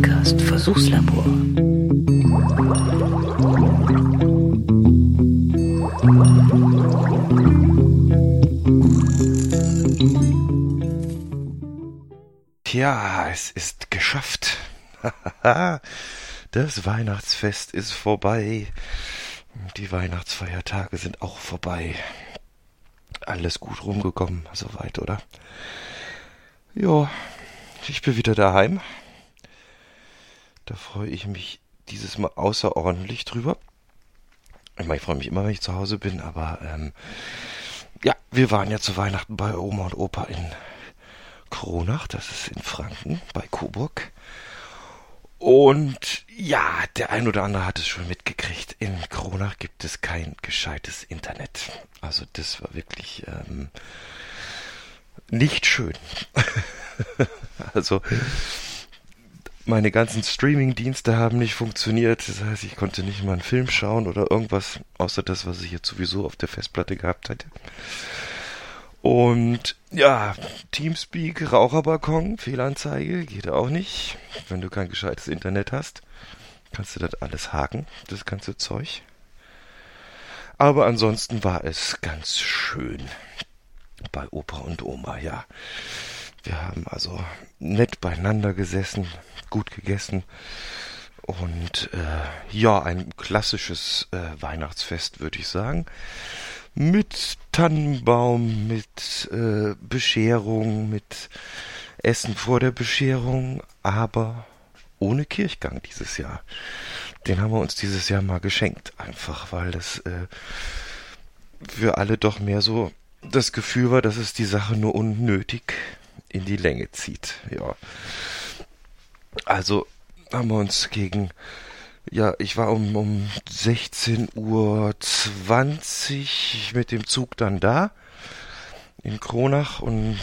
Podcast Versuchslabor. Tja, es ist geschafft. Das Weihnachtsfest ist vorbei. Die Weihnachtsfeiertage sind auch vorbei. Alles gut rumgekommen, soweit, oder? Ja, ich bin wieder daheim. Da freue ich mich dieses Mal außerordentlich drüber. Ich meine, ich freue mich immer, wenn ich zu Hause bin, aber ja, wir waren ja zu Weihnachten bei Oma und Opa in Kronach, das ist in Franken, bei Coburg. Und ja, der ein oder andere hat es schon mitgekriegt. In Kronach gibt es kein gescheites Internet. Also das war wirklich nicht schön. Also meine ganzen Streaming-Dienste haben nicht funktioniert. Das heißt, ich konnte nicht mal einen Film schauen oder irgendwas, außer das, was ich jetzt sowieso auf der Festplatte gehabt hatte. Und ja, Teamspeak, Raucherbalkon, Fehlanzeige, geht auch nicht. Wenn du kein gescheites Internet hast, kannst du das alles haken, das ganze Zeug. Aber ansonsten war es ganz schön bei Opa und Oma, ja. Wir haben also nett beieinander gesessen, gut gegessen und ja, ein klassisches Weihnachtsfest, würde ich sagen. Mit Tannenbaum, mit Bescherung, mit Essen vor der Bescherung, aber ohne Kirchgang dieses Jahr. Den haben wir uns dieses Jahr mal geschenkt, einfach weil das für alle doch mehr so das Gefühl war, dass es die Sache nur unnötig in die Länge zieht. Ja. Also haben wir uns ja, ich war um 16:20 Uhr mit dem Zug dann da in Kronach und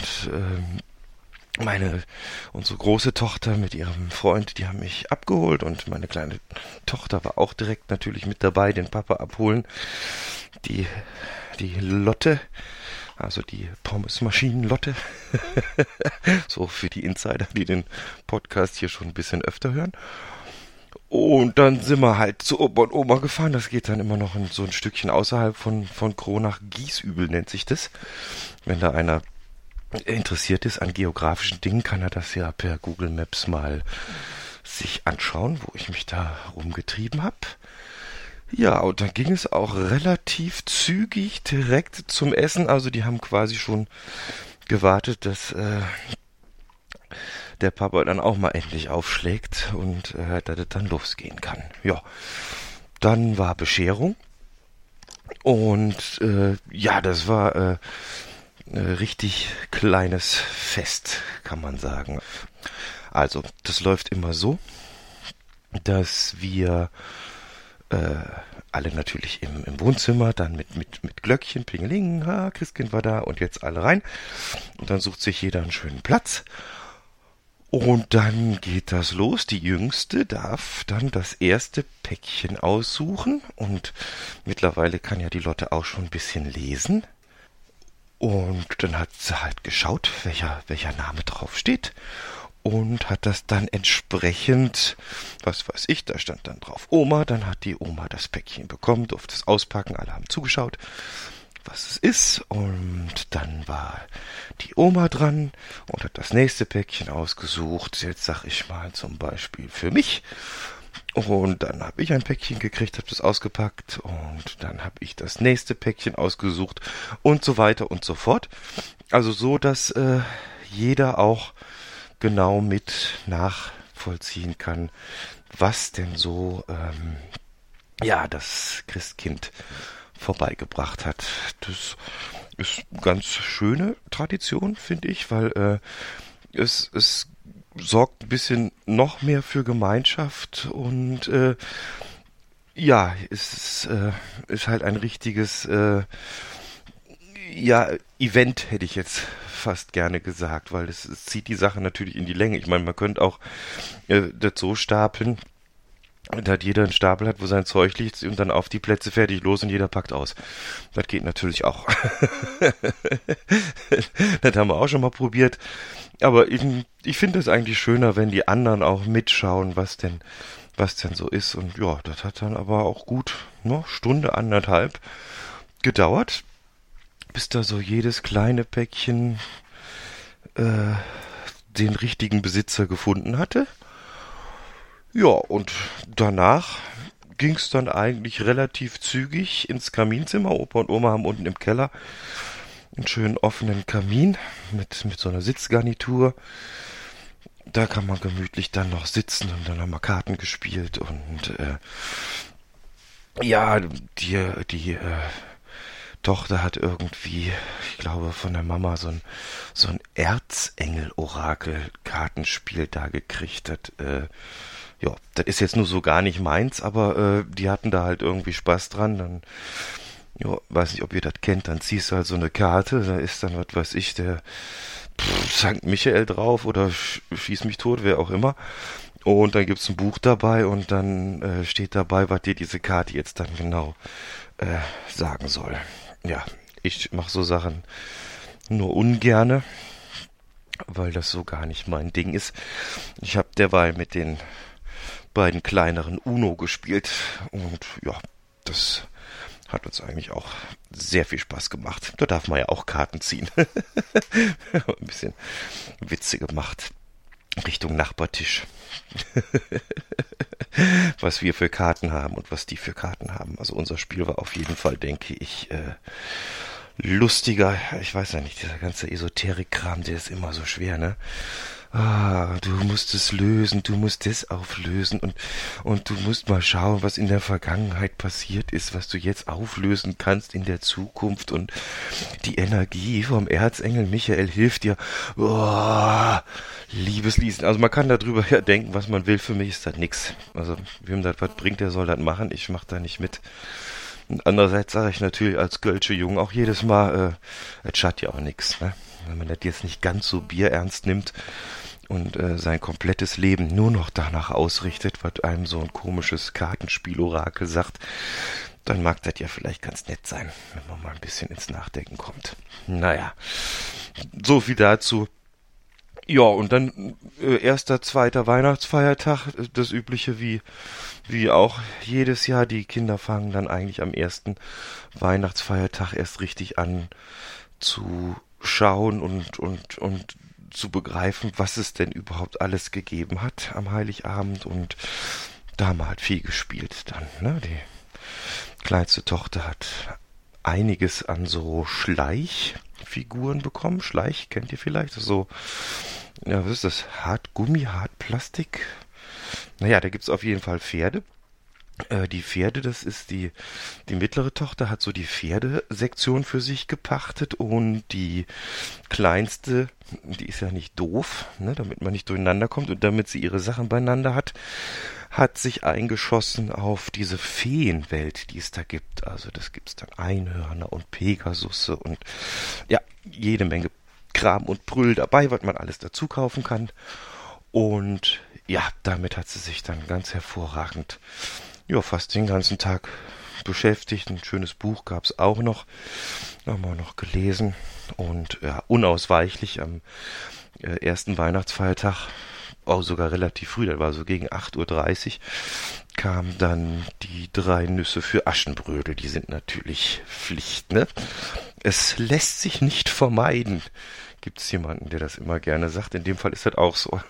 unsere große Tochter mit ihrem Freund, die haben mich abgeholt und meine kleine Tochter war auch direkt natürlich mit dabei, den Papa abholen. Die Lotte, also die Pommesmaschinen-Lotte, so für die Insider, die den Podcast hier schon ein bisschen öfter hören. Und dann sind wir halt zu Opa und Oma gefahren. Das geht dann immer noch so ein Stückchen außerhalb von Kronach. Giesübel nennt sich das. Wenn da einer interessiert ist an geografischen Dingen, kann er das ja per Google Maps mal sich anschauen, wo ich mich da rumgetrieben habe. Ja, und dann ging es auch relativ zügig direkt zum Essen. Also die haben quasi schon gewartet, dass der Papa dann auch mal endlich aufschlägt und dass es dann losgehen kann. Ja, dann war Bescherung und ja, das war ein richtig kleines Fest, kann man sagen. Also, das läuft immer so, dass wir alle natürlich im Wohnzimmer, dann mit Glöckchen, Plingeling, Christkind war da und jetzt alle rein. Und dann sucht sich jeder einen schönen Platz. Und dann geht das los. Die Jüngste darf dann das erste Päckchen aussuchen. Und mittlerweile kann ja die Lotte auch schon ein bisschen lesen. Und dann hat sie halt geschaut, welcher Name drauf steht. Und hat das dann entsprechend, was weiß ich, da stand dann drauf Oma. Dann hat die Oma das Päckchen bekommen, durfte es auspacken. Alle haben zugeschaut, was es ist, und dann war die Oma dran und hat das nächste Päckchen ausgesucht. Jetzt sag ich mal zum Beispiel für mich. Und dann habe ich ein Päckchen gekriegt, habe das ausgepackt und dann habe ich das nächste Päckchen ausgesucht und so weiter und so fort. Also so, dass jeder auch genau mit nachvollziehen kann, was denn so ja, das Christkind vorbeigebracht hat. Das ist eine ganz schöne Tradition, finde ich, weil es sorgt ein bisschen noch mehr für Gemeinschaft und ja, es ist halt ein richtiges ja, Event, hätte ich jetzt fast gerne gesagt, weil es zieht die Sache natürlich in die Länge. Ich meine, man könnte auch das so stapeln, dass jeder einen Stapel hat, wo sein Zeug liegt und dann auf die Plätze fertig los und jeder packt aus. Das geht natürlich auch. Das haben wir auch schon mal probiert. Aber ich finde es eigentlich schöner, wenn die anderen auch mitschauen, was denn so ist. Und ja, das hat dann aber auch gut, ne, Stunde, anderthalb gedauert, bis da so jedes kleine Päckchen äh, den richtigen Besitzer gefunden hatte. Ja, und danach ging es dann eigentlich relativ zügig ins Kaminzimmer. Opa und Oma haben unten im Keller einen schönen offenen Kamin mit so einer Sitzgarnitur. Da kann man gemütlich dann noch sitzen und dann haben wir Karten gespielt und ja, die Tochter hat irgendwie, ich glaube, von der Mama so ein Erzengel-Orakel-Kartenspiel da gekriegt. Ja, das ist jetzt nur so gar nicht meins, aber die hatten da halt irgendwie Spaß dran. Dann, ja, weiß nicht, ob ihr das kennt, dann ziehst du halt so eine Karte, da ist dann, was weiß ich, der Sankt Michael drauf oder Schieß mich tot, wer auch immer. Und dann gibt's ein Buch dabei und dann steht dabei, was dir diese Karte jetzt dann genau sagen soll. Ja, ich mache so Sachen nur ungerne, weil das so gar nicht mein Ding ist. Ich habe derweil mit den beiden kleineren Uno gespielt und ja, das hat uns eigentlich auch sehr viel Spaß gemacht. Da darf man ja auch Karten ziehen. Ein bisschen Witze gemacht. Richtung Nachbartisch. Was wir für Karten haben und was die für Karten haben. Also unser Spiel war auf jeden Fall, denke ich, lustiger. Ich weiß ja nicht, dieser ganze Esoterik-Kram, der ist immer so schwer, ne? Ah, du musst es lösen, du musst das auflösen und du musst mal schauen, was in der Vergangenheit passiert ist, was du jetzt auflösen kannst in der Zukunft und die Energie vom Erzengel Michael hilft dir. Oh, liebes Liesen. Also man kann darüber ja denken, was man will. Für mich ist das nix. Also wem das was bringt, der soll das machen. Ich mach da nicht mit. Und andererseits sage ich natürlich als Gölsche Jung auch jedes Mal, es schadet ja auch nix, ne? Wenn man das jetzt nicht ganz so bierernst nimmt und sein komplettes Leben nur noch danach ausrichtet, was einem so ein komisches Kartenspiel-Orakel sagt, dann mag das ja vielleicht ganz nett sein, wenn man mal ein bisschen ins Nachdenken kommt. Naja, so viel dazu. Ja, und dann erster, zweiter Weihnachtsfeiertag, das übliche wie auch jedes Jahr. Die Kinder fangen dann eigentlich am ersten Weihnachtsfeiertag erst richtig an zu schauen und zu begreifen, was es denn überhaupt alles gegeben hat am Heiligabend. Und da haben wir halt viel gespielt dann, ne? Die kleinste Tochter hat einiges an so Schleichfiguren bekommen. Schleich, kennt ihr vielleicht? So, ja, was ist das? Hartgummi, Hartplastik? Naja, da gibt's auf jeden Fall Pferde. Die Pferde, das ist die mittlere Tochter hat so die Pferdesektion für sich gepachtet und die kleinste, die ist ja nicht doof, ne, damit man nicht durcheinander kommt und damit sie ihre Sachen beieinander hat sich eingeschossen auf diese Feenwelt, die es da gibt. Also das gibt's dann Einhörner und Pegasusse und ja, jede Menge Kram und Brüll dabei, was man alles dazu kaufen kann. Und ja, damit hat sie sich dann ganz hervorragend, ja, fast den ganzen Tag beschäftigt. Ein schönes Buch gab's auch noch. Haben wir noch gelesen. Und ja, unausweichlich am ersten Weihnachtsfeiertag, auch sogar relativ früh, das war so gegen 8:30 Uhr, kamen dann die 3 Nüsse für Aschenbrödel. Die sind natürlich Pflicht, ne? Es lässt sich nicht vermeiden. Gibt's jemanden, der das immer gerne sagt? In dem Fall ist das auch so.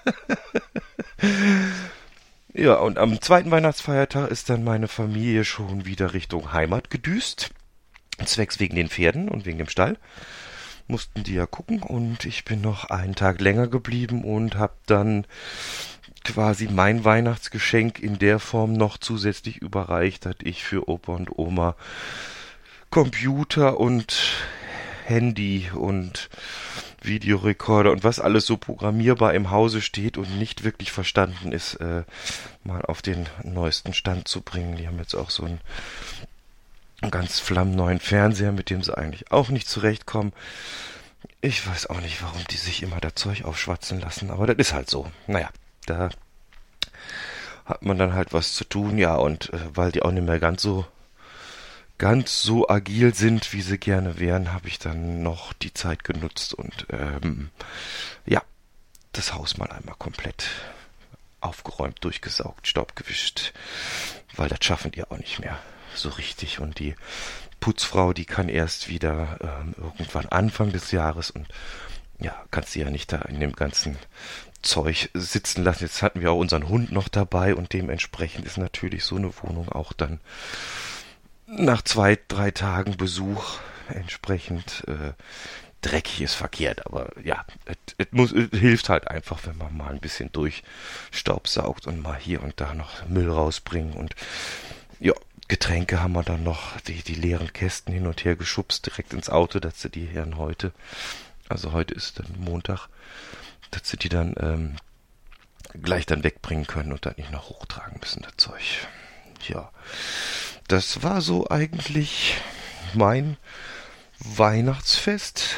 Ja, und am zweiten Weihnachtsfeiertag ist dann meine Familie schon wieder Richtung Heimat gedüst. Zwecks wegen den Pferden und wegen dem Stall. Mussten die ja gucken und ich bin noch einen Tag länger geblieben und habe dann quasi mein Weihnachtsgeschenk in der Form noch zusätzlich überreicht, dass ich für Opa und Oma Computer und Handy und Videorekorder und was alles so programmierbar im Hause steht und nicht wirklich verstanden ist, mal auf den neuesten Stand zu bringen. Die haben jetzt auch so einen ganz flammneuen Fernseher, mit dem sie eigentlich auch nicht zurechtkommen. Ich weiß auch nicht, warum die sich immer das Zeug aufschwatzen lassen, aber das ist halt so. Naja, da hat man dann halt was zu tun, ja, und weil die auch nicht mehr ganz so agil sind, wie sie gerne wären, habe ich dann noch die Zeit genutzt und ja, das Haus mal einmal komplett aufgeräumt, durchgesaugt, Staub gewischt, weil das schaffen die auch nicht mehr so richtig. Und die Putzfrau, die kann erst wieder irgendwann Anfang des Jahres und ja, kannst du ja nicht da in dem ganzen Zeug sitzen lassen. Jetzt hatten wir auch unseren Hund noch dabei und dementsprechend ist natürlich so eine Wohnung auch dann nach 2-3 Tagen Besuch entsprechend dreckig ist verkehrt, aber ja, es hilft halt einfach, wenn man mal ein bisschen durchstaubsaugt und mal hier und da noch Müll rausbringen und ja, Getränke haben wir dann noch, die leeren Kästen hin und her geschubst, direkt ins Auto, dass sie die Herren heute, also heute ist dann Montag, dass sie die dann gleich dann wegbringen können und dann nicht noch hochtragen müssen, das Zeug. Ja, das war so eigentlich mein Weihnachtsfest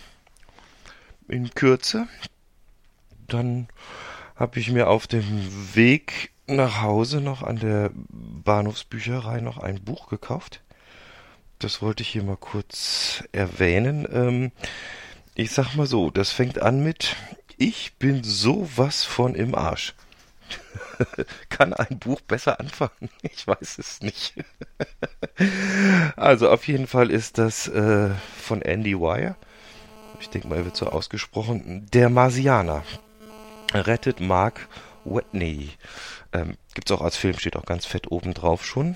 in Kürze. Dann habe ich mir auf dem Weg nach Hause noch an der Bahnhofsbücherei noch ein Buch gekauft. Das wollte ich hier mal kurz erwähnen. Ich sag mal so, das fängt an mit: Ich bin sowas von im Arsch. Kann ein Buch besser anfangen? Ich weiß es nicht. Also auf jeden Fall ist das von Andy Weir. Ich denke mal, er wird so ausgesprochen. Der Marsianer rettet Mark Watney. Gibt's auch als Film, steht auch ganz fett oben drauf schon.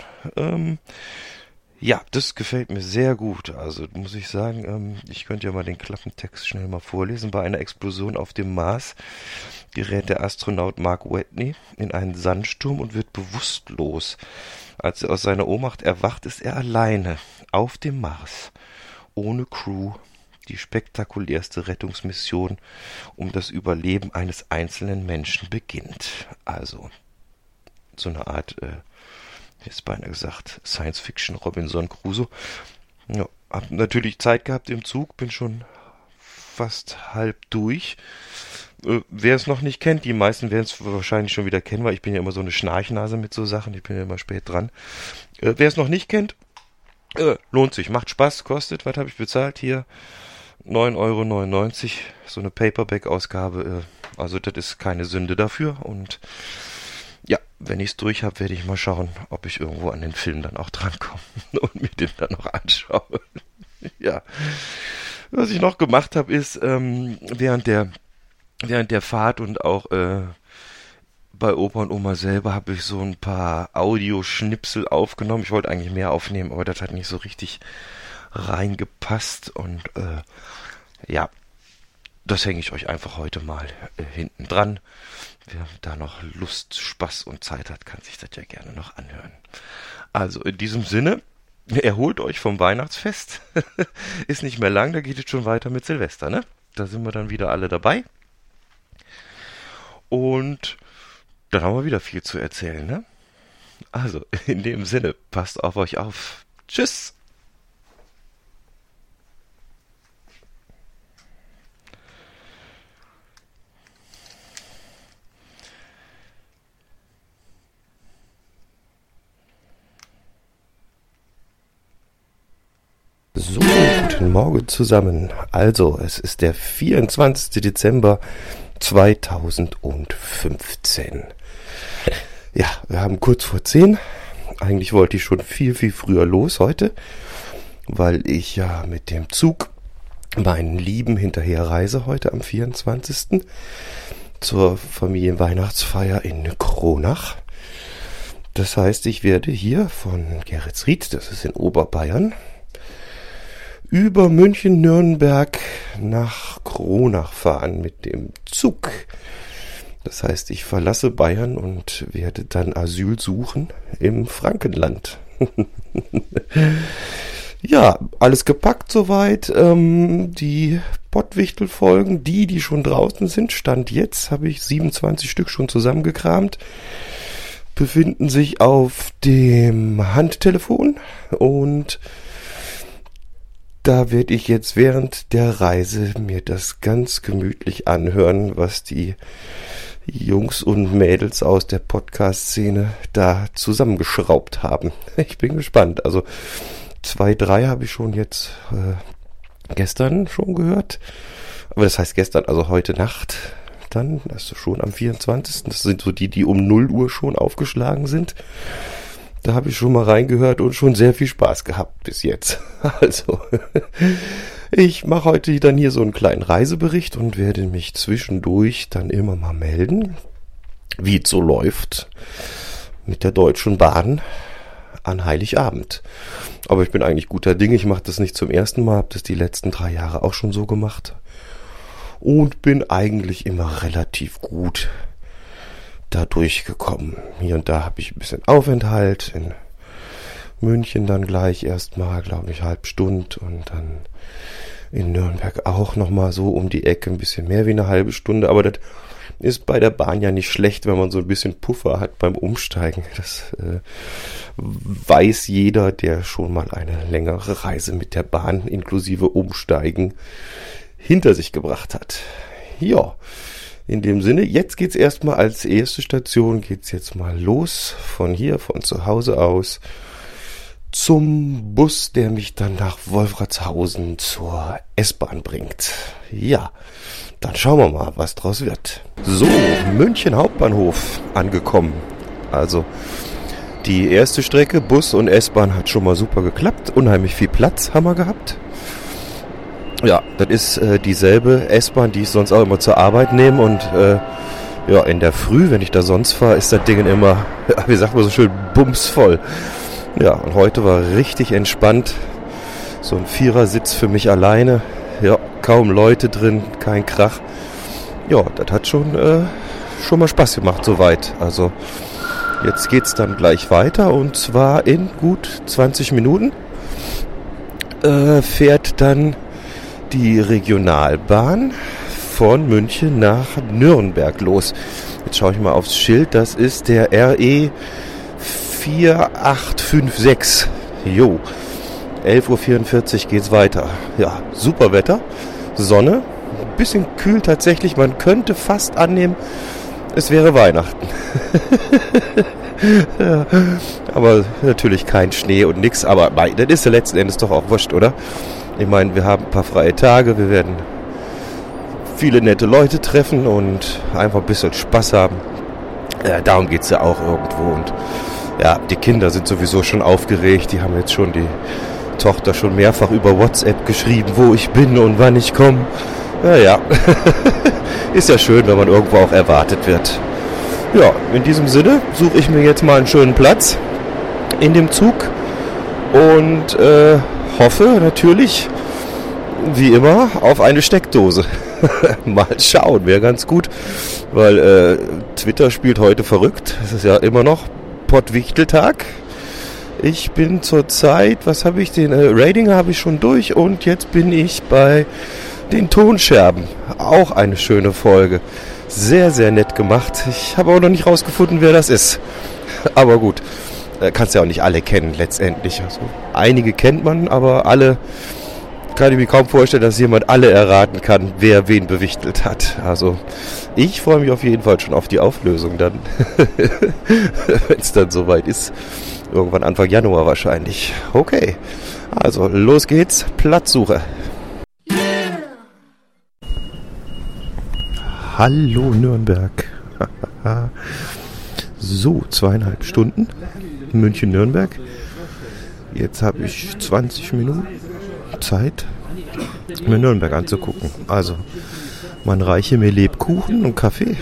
Ja, das gefällt mir sehr gut. Also muss ich sagen, ich könnte ja mal den Klappentext schnell mal vorlesen. Bei einer Explosion auf dem Mars gerät der Astronaut Mark Watney in einen Sandsturm und wird bewusstlos. Als er aus seiner Ohnmacht erwacht, ist er alleine auf dem Mars, ohne Crew. Die spektakulärste Rettungsmission um das Überleben eines einzelnen Menschen beginnt. Also so eine Art, jetzt beinahe gesagt, Science-Fiction Robinson Crusoe. Ja, hab natürlich Zeit gehabt im Zug, bin schon fast halb durch. Wer es noch nicht kennt, die meisten werden es wahrscheinlich schon wieder kennen, weil ich bin ja immer so eine Schnarchnase mit so Sachen, ich bin ja immer spät dran. Wer es noch nicht kennt, lohnt sich, macht Spaß, kostet, was habe ich bezahlt hier? 9,99 €, so eine Paperback-Ausgabe, also das ist keine Sünde dafür und ja, wenn ich es durch habe, werde ich mal schauen, ob ich irgendwo an den Film dann auch drankomme und mir den dann noch anschaue. Ja, was ich noch gemacht habe, ist während der Fahrt und auch bei Opa und Oma selber habe ich so ein paar Audioschnipsel aufgenommen. Ich wollte eigentlich mehr aufnehmen, aber das hat nicht so richtig reingepasst und ja, das hänge ich euch einfach heute mal hinten dran. Wer da noch Lust, Spaß und Zeit hat, kann sich das ja gerne noch anhören. Also in diesem Sinne, erholt euch vom Weihnachtsfest. Ist nicht mehr lang, da geht es schon weiter mit Silvester, ne? Da sind wir dann wieder alle dabei. Und dann haben wir wieder viel zu erzählen, ne? Also, in dem Sinne, passt auf euch auf. Tschüss! So, guten Morgen zusammen. Also, es ist der 24. Dezember 2015. Ja, wir haben kurz vor 10. Eigentlich wollte ich schon viel, viel früher los heute, weil ich ja mit dem Zug meinen Lieben hinterher reise heute am 24. zur Familienweihnachtsfeier in Kronach. Das heißt, ich werde hier von Geretsried, das ist in Oberbayern, über München, Nürnberg nach Kronach fahren mit dem Zug. Das heißt, ich verlasse Bayern und werde dann Asyl suchen im Frankenland. Ja, alles gepackt soweit. Die Pottwichtel-Folgen, die schon draußen sind, Stand jetzt, habe ich 27 Stück schon zusammengekramt, befinden sich auf dem Handtelefon und da werde ich jetzt während der Reise mir das ganz gemütlich anhören, was die Jungs und Mädels aus der Podcast-Szene da zusammengeschraubt haben. Ich bin gespannt. Also 2, 3 habe ich schon jetzt gestern schon gehört. Aber das heißt gestern, also heute Nacht. dann, also schon am 24. Das sind so die um 0 Uhr schon aufgeschlagen sind. Da habe ich schon mal reingehört und schon sehr viel Spaß gehabt bis jetzt. Also, ich mache heute dann hier so einen kleinen Reisebericht und werde mich zwischendurch dann immer mal melden, wie es so läuft mit der Deutschen Bahn an Heiligabend. Aber ich bin eigentlich guter Dinge. Ich mache das nicht zum ersten Mal, habe das die letzten 3 Jahre auch schon so gemacht und bin eigentlich immer relativ gut da durchgekommen. Hier und da habe ich ein bisschen Aufenthalt in München dann gleich erstmal, glaube ich, halbe Stunde und dann in Nürnberg auch nochmal so um die Ecke, ein bisschen mehr wie eine halbe Stunde, aber das ist bei der Bahn ja nicht schlecht, wenn man so ein bisschen Puffer hat beim Umsteigen. Das weiß jeder, der schon mal eine längere Reise mit der Bahn inklusive Umsteigen hinter sich gebracht hat. Ja, in dem Sinne, jetzt geht's erstmal als erste Station, geht's jetzt mal los von hier, von zu Hause aus, zum Bus, der mich dann nach Wolfratshausen zur S-Bahn bringt. Ja, dann schauen wir mal, was draus wird. So, München Hauptbahnhof angekommen. Also, die erste Strecke, Bus und S-Bahn, hat schon mal super geklappt. Unheimlich viel Platz haben wir gehabt. Ja, das ist dieselbe S-Bahn, die ich sonst auch immer zur Arbeit nehme. Und ja, in der Früh, wenn ich da sonst fahre, ist das Ding immer, wie sagt man so schön, bumsvoll. Ja, und heute war richtig entspannt. So ein Vierersitz für mich alleine. Ja, kaum Leute drin, kein Krach. Ja, das hat schon mal Spaß gemacht soweit. Also jetzt geht's dann gleich weiter und zwar in gut 20 Minuten fährt dann die Regionalbahn von München nach Nürnberg los. Jetzt schaue ich mal aufs Schild, das ist der RE 4856. Jo, 11.44 Uhr geht's weiter. Ja, super Wetter, Sonne, ein bisschen kühl tatsächlich. Man könnte fast annehmen, es wäre Weihnachten. Ja, aber natürlich kein Schnee und nix. Aber das ist ja letzten Endes doch auch wurscht, oder? Ich meine, wir haben ein paar freie Tage, wir werden viele nette Leute treffen und einfach ein bisschen Spaß haben. Ja, darum geht's ja auch irgendwo. Und ja, die Kinder sind sowieso schon aufgeregt. Die haben jetzt schon die Tochter schon mehrfach über WhatsApp geschrieben, wo ich bin und wann ich komme. Naja, ist ja schön, wenn man irgendwo auch erwartet wird. Ja, in diesem Sinne suche ich mir jetzt mal einen schönen Platz in dem Zug und hoffe natürlich, wie immer, auf eine Steckdose. Mal schauen, wäre ganz gut, weil Twitter spielt heute verrückt. Es ist ja immer noch Pottwichteltag. Ich bin zurzeit, was habe ich, den Rating habe ich schon durch und jetzt bin ich bei den Tonscherben. Auch eine schöne Folge. Sehr, sehr nett gemacht. Ich habe auch noch nicht rausgefunden, wer das ist. Aber gut, kannst ja auch nicht alle kennen letztendlich. Also, einige kennt man, aber alle kann ich mir kaum vorstellen, dass jemand alle erraten kann, wer wen bewichtelt hat. Also ich freue mich auf jeden Fall schon auf die Auflösung dann, wenn es dann soweit ist. Irgendwann Anfang Januar wahrscheinlich. Okay, also los geht's, Platzsuche. Hallo Nürnberg. So, 2,5 Stunden München-Nürnberg. Jetzt habe ich 20 Minuten Zeit, mir Nürnberg anzugucken. Also, man reiche mir Lebkuchen und Kaffee.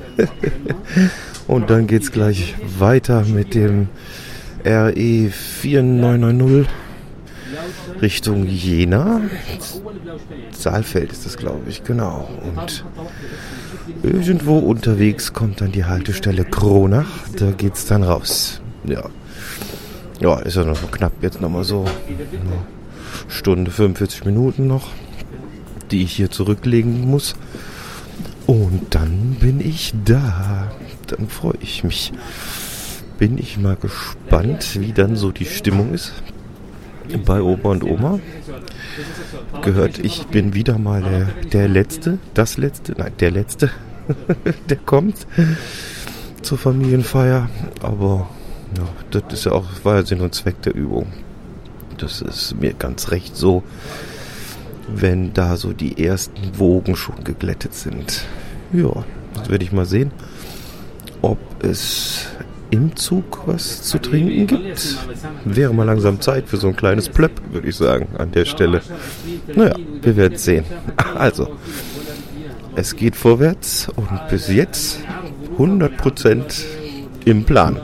Und dann geht's gleich weiter mit dem RE 4990 Richtung Jena. Saalfeld ist das, glaube ich, genau. Und irgendwo unterwegs kommt dann die Haltestelle Kronach. Da geht's dann raus. Ja. Ja, ist ja noch so knapp jetzt nochmal so eine Stunde, 45 Minuten noch, die ich hier zurücklegen muss. Und dann bin ich da. Dann freue ich mich. Bin ich mal gespannt, wie dann so die Stimmung ist bei Opa und Oma. Gehört, ich bin wieder mal der Letzte, der Letzte, der kommt zur Familienfeier. Aber ja, das ist ja auch, war ja Sinn und Zweck der Übung. Das ist mir ganz recht so, wenn da so die ersten Wogen schon geglättet sind. Ja, Jetzt werde ich mal sehen, ob es im Zug was zu trinken gibt. Wäre mal langsam Zeit für so ein kleines Plöpp, würde ich sagen, an der Stelle. Naja, wir werden sehen. Also, es geht vorwärts und bis jetzt 100% im Plan.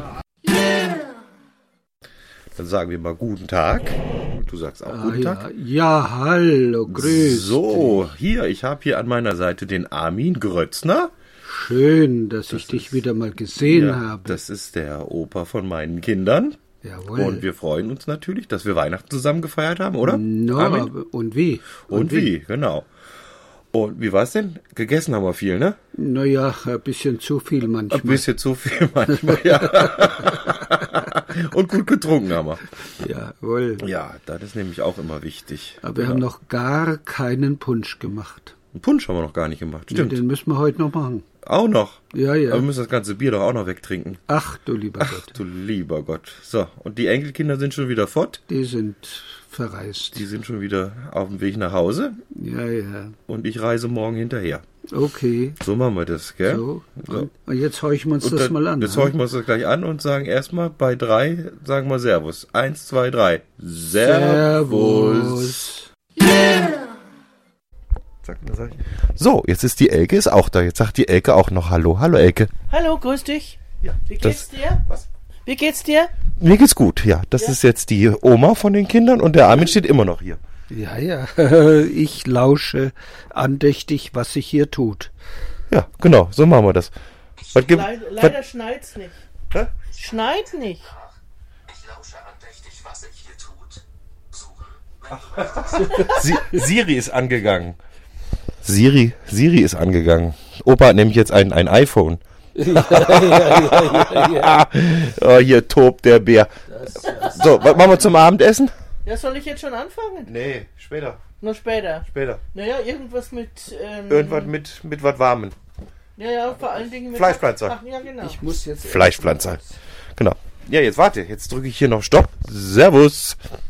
Dann sagen wir mal guten Tag. Und du sagst auch guten Tag. Ja, hallo, grüß So, ich habe hier an meiner Seite den Armin Grötzner. Schön, dass ich dich wieder mal gesehen habe. Das ist der Opa von meinen Kindern. Jawohl. Und wir freuen uns natürlich, dass wir Weihnachten zusammen gefeiert haben, oder? Und wie? Und wie, genau. Und wie war's denn? Gegessen haben wir viel, ne? Naja, ein bisschen zu viel manchmal. Ein bisschen zu viel manchmal, ja. Und gut getrunken haben wir. Jawohl. Ja, das ist nämlich auch immer wichtig. Aber wir haben noch gar keinen Punsch gemacht. Einen Punsch haben wir noch gar nicht gemacht, stimmt. Den müssen wir heute noch machen. Auch noch? Ja. Aber wir müssen das ganze Bier doch auch noch wegtrinken. Ach, du lieber Gott. Ach, du lieber Gott. So, und die Enkelkinder sind schon wieder fort? Die sind verreist. Die sind schon wieder auf dem Weg nach Hause? Ja. Und ich reise morgen hinterher. Okay. So machen wir das, gell? So. Und jetzt horchen wir uns das mal an. Jetzt horchen wir uns das gleich an und sagen erstmal bei 3, sagen wir Servus. 1, 2, 3. Servus. So, jetzt ist die Elke ist auch da. Jetzt sagt die Elke auch noch Hallo. Hallo, Elke. Hallo, grüß dich. Ja, Wie geht's dir? Was? Wie geht's dir? Mir geht's gut, ja. Das ist jetzt die Oma von den Kindern und der Armin steht immer noch hier. Ja. Ich lausche andächtig, was sich hier tut. Ja, genau, so machen wir das. Leider schneit's nicht. Hä? Schneit nicht. Ich lausche andächtig, was sich hier tut. Siri ist angegangen. Siri ist angegangen. Opa hat nämlich jetzt ein iPhone. Ja. Oh, hier tobt der Bär. So, was machen wir zum Abendessen? Ja, soll ich jetzt schon anfangen? Nee, später. Nur später. Naja, irgendwas mit... Irgendwas mit was Warmen. Ja, vor allen Dingen mit... Fleischpflanzer. Ach, ja, genau. Ich muss jetzt... Fleischpflanzer. Genau. Ja, jetzt warte. Jetzt drücke ich hier noch Stopp. Servus.